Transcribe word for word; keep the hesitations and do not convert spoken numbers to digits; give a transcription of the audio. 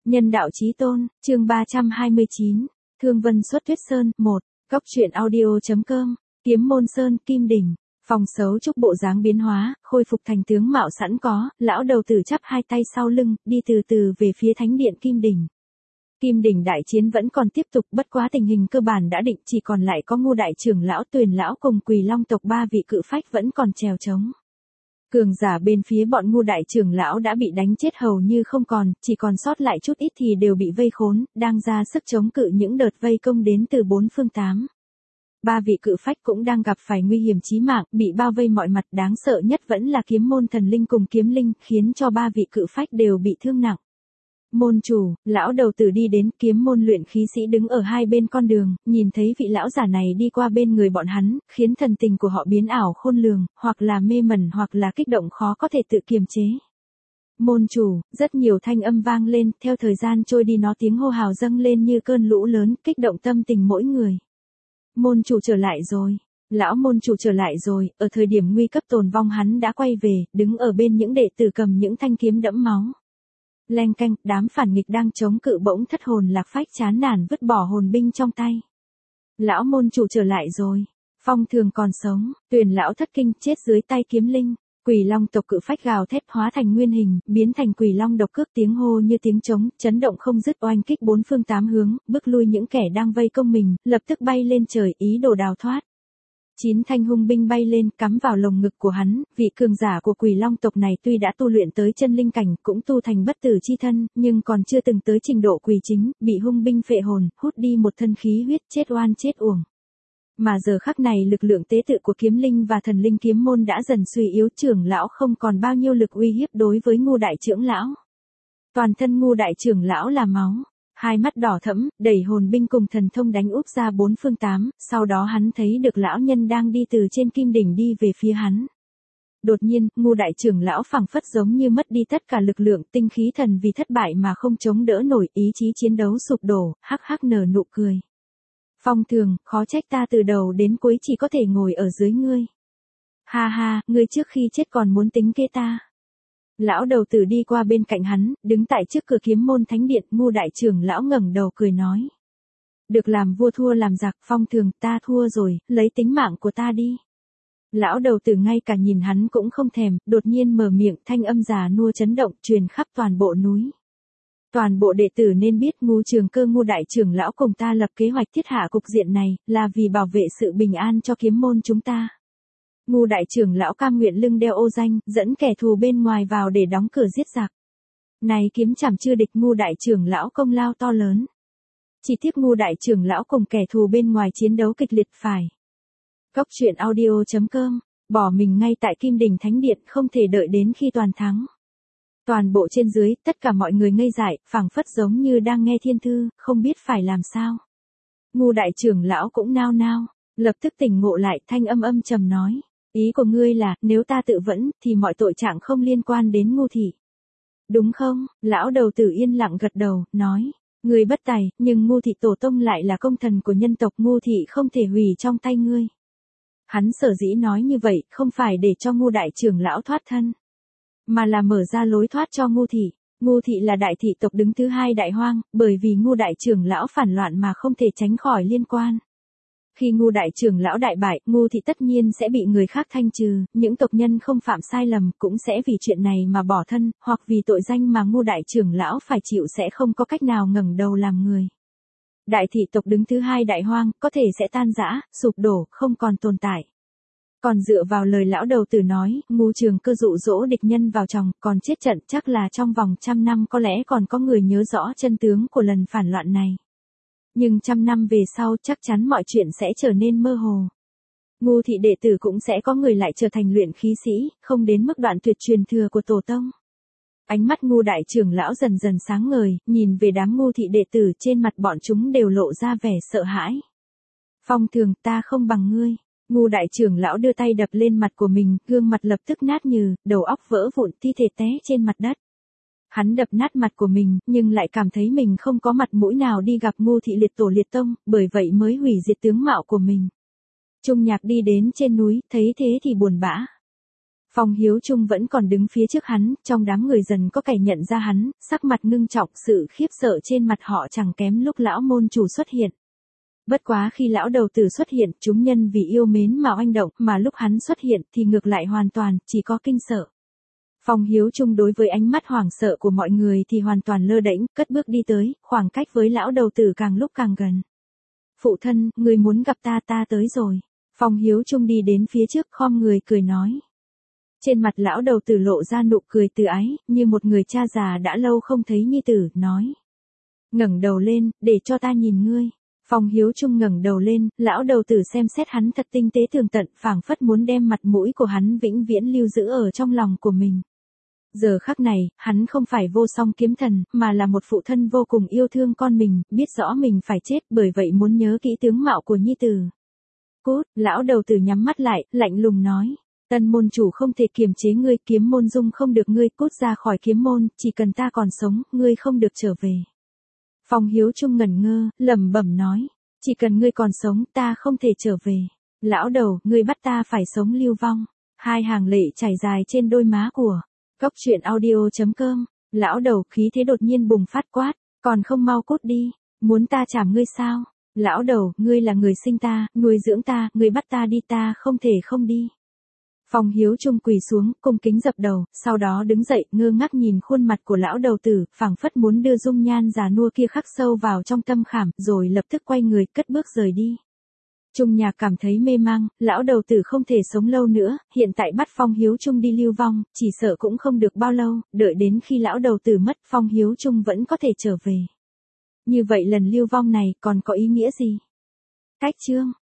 Nhân đạo chí tôn, chương ba trăm hai mươi chín, Thương Vân xuất Tuyết Sơn, một, Góc truyện audio.com, Kiếm Môn Sơn, Kim Đỉnh, phòng xấu trúc bộ dáng biến hóa, khôi phục thành tướng mạo sẵn có, lão đầu tử chắp hai tay sau lưng, đi từ từ về phía thánh điện Kim Đỉnh. Kim Đỉnh đại chiến vẫn còn tiếp tục, bất quá tình hình cơ bản đã định, chỉ còn lại có Ngô đại trưởng lão, Tuyền lão cùng Quỳ Long tộc ba vị cự phách vẫn còn trèo trống. Cường giả bên phía bọn Ngô đại trưởng lão đã bị đánh chết hầu như không còn, chỉ còn sót lại chút ít thì đều bị vây khốn, đang ra sức chống cự những đợt vây công đến từ bốn phương tám. Ba vị cự phách cũng đang gặp phải nguy hiểm chí mạng, bị bao vây mọi mặt, đáng sợ nhất vẫn là kiếm môn thần linh cùng kiếm linh, khiến cho ba vị cự phách đều bị thương nặng. Môn chủ, lão đầu tử đi đến, kiếm môn luyện khí sĩ đứng ở hai bên con đường, nhìn thấy vị lão giả này đi qua bên người bọn hắn, khiến thần tình của họ biến ảo khôn lường, hoặc là mê mẩn hoặc là kích động khó có thể tự kiềm chế. Môn chủ, rất nhiều thanh âm vang lên, theo thời gian trôi đi nó tiếng hô hào dâng lên như cơn lũ lớn, kích động tâm tình mỗi người. Môn chủ trở lại rồi. Lão môn chủ trở lại rồi, ở thời điểm nguy cấp tồn vong hắn đã quay về, đứng ở bên những đệ tử cầm những thanh kiếm đẫm máu. Leng canh, đám phản nghịch đang chống cự bỗng thất hồn lạc phách chán nản vứt bỏ hồn binh trong tay. Lão môn chủ trở lại rồi. Phong Thường còn sống, Tuyền lão thất kinh chết dưới tay kiếm linh. Quỳ Long tộc cự phách gào thét hóa thành nguyên hình, biến thành Quỳ Long độc cước, tiếng hô như tiếng trống, chấn động không dứt, oanh kích bốn phương tám hướng, bước lui những kẻ đang vây công mình, lập tức bay lên trời ý đồ đào thoát. Chín thanh hung binh bay lên, cắm vào lồng ngực của hắn, vị cường giả của Quỳ Long tộc này tuy đã tu luyện tới chân linh cảnh, cũng tu thành bất tử chi thân, nhưng còn chưa từng tới trình độ quỳ chính, bị hung binh phệ hồn, hút đi một thân khí huyết, chết oan chết uổng. Mà giờ khắc này lực lượng tế tự của kiếm linh và thần linh kiếm môn đã dần suy yếu, trưởng lão không còn bao nhiêu lực uy hiếp đối với Ngô đại trưởng lão. Toàn thân Ngô đại trưởng lão là máu. Hai mắt đỏ thẫm, đẩy hồn binh cùng thần thông đánh úp ra bốn phương tám, sau đó hắn thấy được lão nhân đang đi từ trên kim đỉnh đi về phía hắn. Đột nhiên, Ngô đại trưởng lão phảng phất giống như mất đi tất cả lực lượng, tinh khí thần vì thất bại mà không chống đỡ nổi, ý chí chiến đấu sụp đổ, hắc hắc nở nụ cười. Phong Thường, khó trách ta từ đầu đến cuối chỉ có thể ngồi ở dưới ngươi. Ha ha, ngươi trước khi chết còn muốn tính kế ta. Lão đầu tử đi qua bên cạnh hắn, đứng tại trước cửa kiếm môn thánh điện, Ngô đại trưởng lão ngẩng đầu cười nói. Được làm vua thua làm giặc, Phong Thường, ta thua rồi, lấy tính mạng của ta đi. Lão đầu tử ngay cả nhìn hắn cũng không thèm, đột nhiên mở miệng, thanh âm già nua chấn động, truyền khắp toàn bộ núi. Toàn bộ đệ tử nên biết Ngô Trường Cơ Ngô đại trưởng lão cùng ta lập kế hoạch thiết hạ cục diện này, là vì bảo vệ sự bình an cho kiếm môn chúng ta. Ngô đại trưởng lão cam nguyện lưng đeo ô danh, dẫn kẻ thù bên ngoài vào để đóng cửa giết giặc. Này kiếm chảm chưa địch, Ngô đại trưởng lão công lao to lớn. Chỉ tiếc Ngô đại trưởng lão cùng kẻ thù bên ngoài chiến đấu kịch liệt phải. Góc truyện audio.com, bỏ mình ngay tại Kim Đỉnh Thánh Điện, không thể đợi đến khi toàn thắng. Toàn bộ trên dưới, tất cả mọi người ngây dại, phảng phất giống như đang nghe thiên thư, không biết phải làm sao. Ngô đại trưởng lão cũng nao nao, lập tức tỉnh ngộ lại, thanh âm âm trầm nói. Ý của ngươi là, nếu ta tự vẫn, thì mọi tội trạng không liên quan đến Ngô thị. Đúng không? Lão đầu tử yên lặng gật đầu, nói. Ngươi bất tài, nhưng Ngô thị tổ tông lại là công thần của nhân tộc, Ngô thị không thể hủy trong tay ngươi. Hắn sở dĩ nói như vậy, không phải để cho Ngô đại trưởng lão thoát thân, mà là mở ra lối thoát cho Ngô thị. Ngô thị là đại thị tộc đứng thứ hai đại hoang, bởi vì Ngô đại trưởng lão phản loạn mà không thể tránh khỏi liên quan. Khi Ngô đại trưởng lão đại bại, Ngô thị tất nhiên sẽ bị người khác thanh trừ, những tộc nhân không phạm sai lầm cũng sẽ vì chuyện này mà bỏ thân, hoặc vì tội danh mà Ngô đại trưởng lão phải chịu sẽ không có cách nào ngẩng đầu làm người. Đại thị tộc đứng thứ hai đại hoang, có thể sẽ tan rã, sụp đổ, không còn tồn tại. Còn dựa vào lời lão đầu tử nói, Ngô Trường Cơ dụ dỗ địch nhân vào chồng, còn chết trận, chắc là trong vòng trăm năm có lẽ còn có người nhớ rõ chân tướng của lần phản loạn này. Nhưng trăm năm về sau chắc chắn mọi chuyện sẽ trở nên mơ hồ. Ngô thị đệ tử cũng sẽ có người lại trở thành luyện khí sĩ, không đến mức đoạn tuyệt truyền thừa của tổ tông. Ánh mắt Ngô đại trưởng lão dần dần sáng ngời, nhìn về đám Ngô thị đệ tử, trên mặt bọn chúng đều lộ ra vẻ sợ hãi. Phong Thường, ta không bằng ngươi. Ngô đại trưởng lão đưa tay đập lên mặt của mình, gương mặt lập tức nát nhừ, đầu óc vỡ vụn, thi thể té trên mặt đất. Hắn đập nát mặt của mình, nhưng lại cảm thấy mình không có mặt mũi nào đi gặp Ngô thị liệt tổ liệt tông, bởi vậy mới hủy diệt tướng mạo của mình. Trung Nhạc đi đến trên núi, thấy thế thì buồn bã. Phong Hiếu Trung vẫn còn đứng phía trước hắn, trong đám người dần có kẻ nhận ra hắn, sắc mặt ngưng trọng, sự khiếp sợ trên mặt họ chẳng kém lúc lão môn chủ xuất hiện. Bất quá khi lão đầu tử xuất hiện, chúng nhân vì yêu mến mà oanh động, mà lúc hắn xuất hiện thì ngược lại hoàn toàn, chỉ có kinh sợ. Phong Hiếu Trung đối với ánh mắt hoảng sợ của mọi người thì hoàn toàn lơ đễnh, cất bước đi tới, khoảng cách với lão đầu tử càng lúc càng gần. Phụ thân, người muốn gặp ta ta tới rồi. Phong Hiếu Trung đi đến phía trước khom người cười nói. Trên mặt lão đầu tử lộ ra nụ cười từ ái, như một người cha già đã lâu không thấy nhi tử, nói. Ngẩng đầu lên, để cho ta nhìn ngươi. Phong Hiếu Trung ngẩng đầu lên, lão đầu tử xem xét hắn thật tinh tế tường tận, phảng phất muốn đem mặt mũi của hắn vĩnh viễn lưu giữ ở trong lòng của mình. Giờ khắc này, hắn không phải vô song kiếm thần, mà là một phụ thân vô cùng yêu thương con mình, biết rõ mình phải chết, bởi vậy muốn nhớ kỹ tướng mạo của nhi tử. Cút, lão đầu tử nhắm mắt lại, lạnh lùng nói. Tân môn chủ không thể kiềm chế ngươi, kiếm môn dung không được ngươi, cút ra khỏi kiếm môn, chỉ cần ta còn sống, ngươi không được trở về. Phong Hiếu Trung ngẩn ngơ, lẩm bẩm nói, chỉ cần ngươi còn sống, ta không thể trở về. Lão đầu, ngươi bắt ta phải sống lưu vong. Hai hàng lệ chảy dài trên đôi má của Cốc truyện audio chấm com. Lão đầu khí thế đột nhiên bùng phát quát, còn không mau cút đi, muốn ta chảm ngươi sao? Lão đầu, ngươi là người sinh ta, nuôi dưỡng ta, ngươi bắt ta đi, ta không thể không đi. Phong Hiếu Trung quỳ xuống, cung kính dập đầu, sau đó đứng dậy, ngơ ngác nhìn khuôn mặt của lão đầu tử, phảng phất muốn đưa dung nhan già nua kia khắc sâu vào trong tâm khảm, rồi lập tức quay người, cất bước rời đi. Trung Nhạc cảm thấy mê mang, lão đầu tử không thể sống lâu nữa, hiện tại bắt Phong Hiếu Trung đi lưu vong, chỉ sợ cũng không được bao lâu, đợi đến khi lão đầu tử mất, Phong Hiếu Trung vẫn có thể trở về. Như vậy lần lưu vong này còn có ý nghĩa gì? Cách chương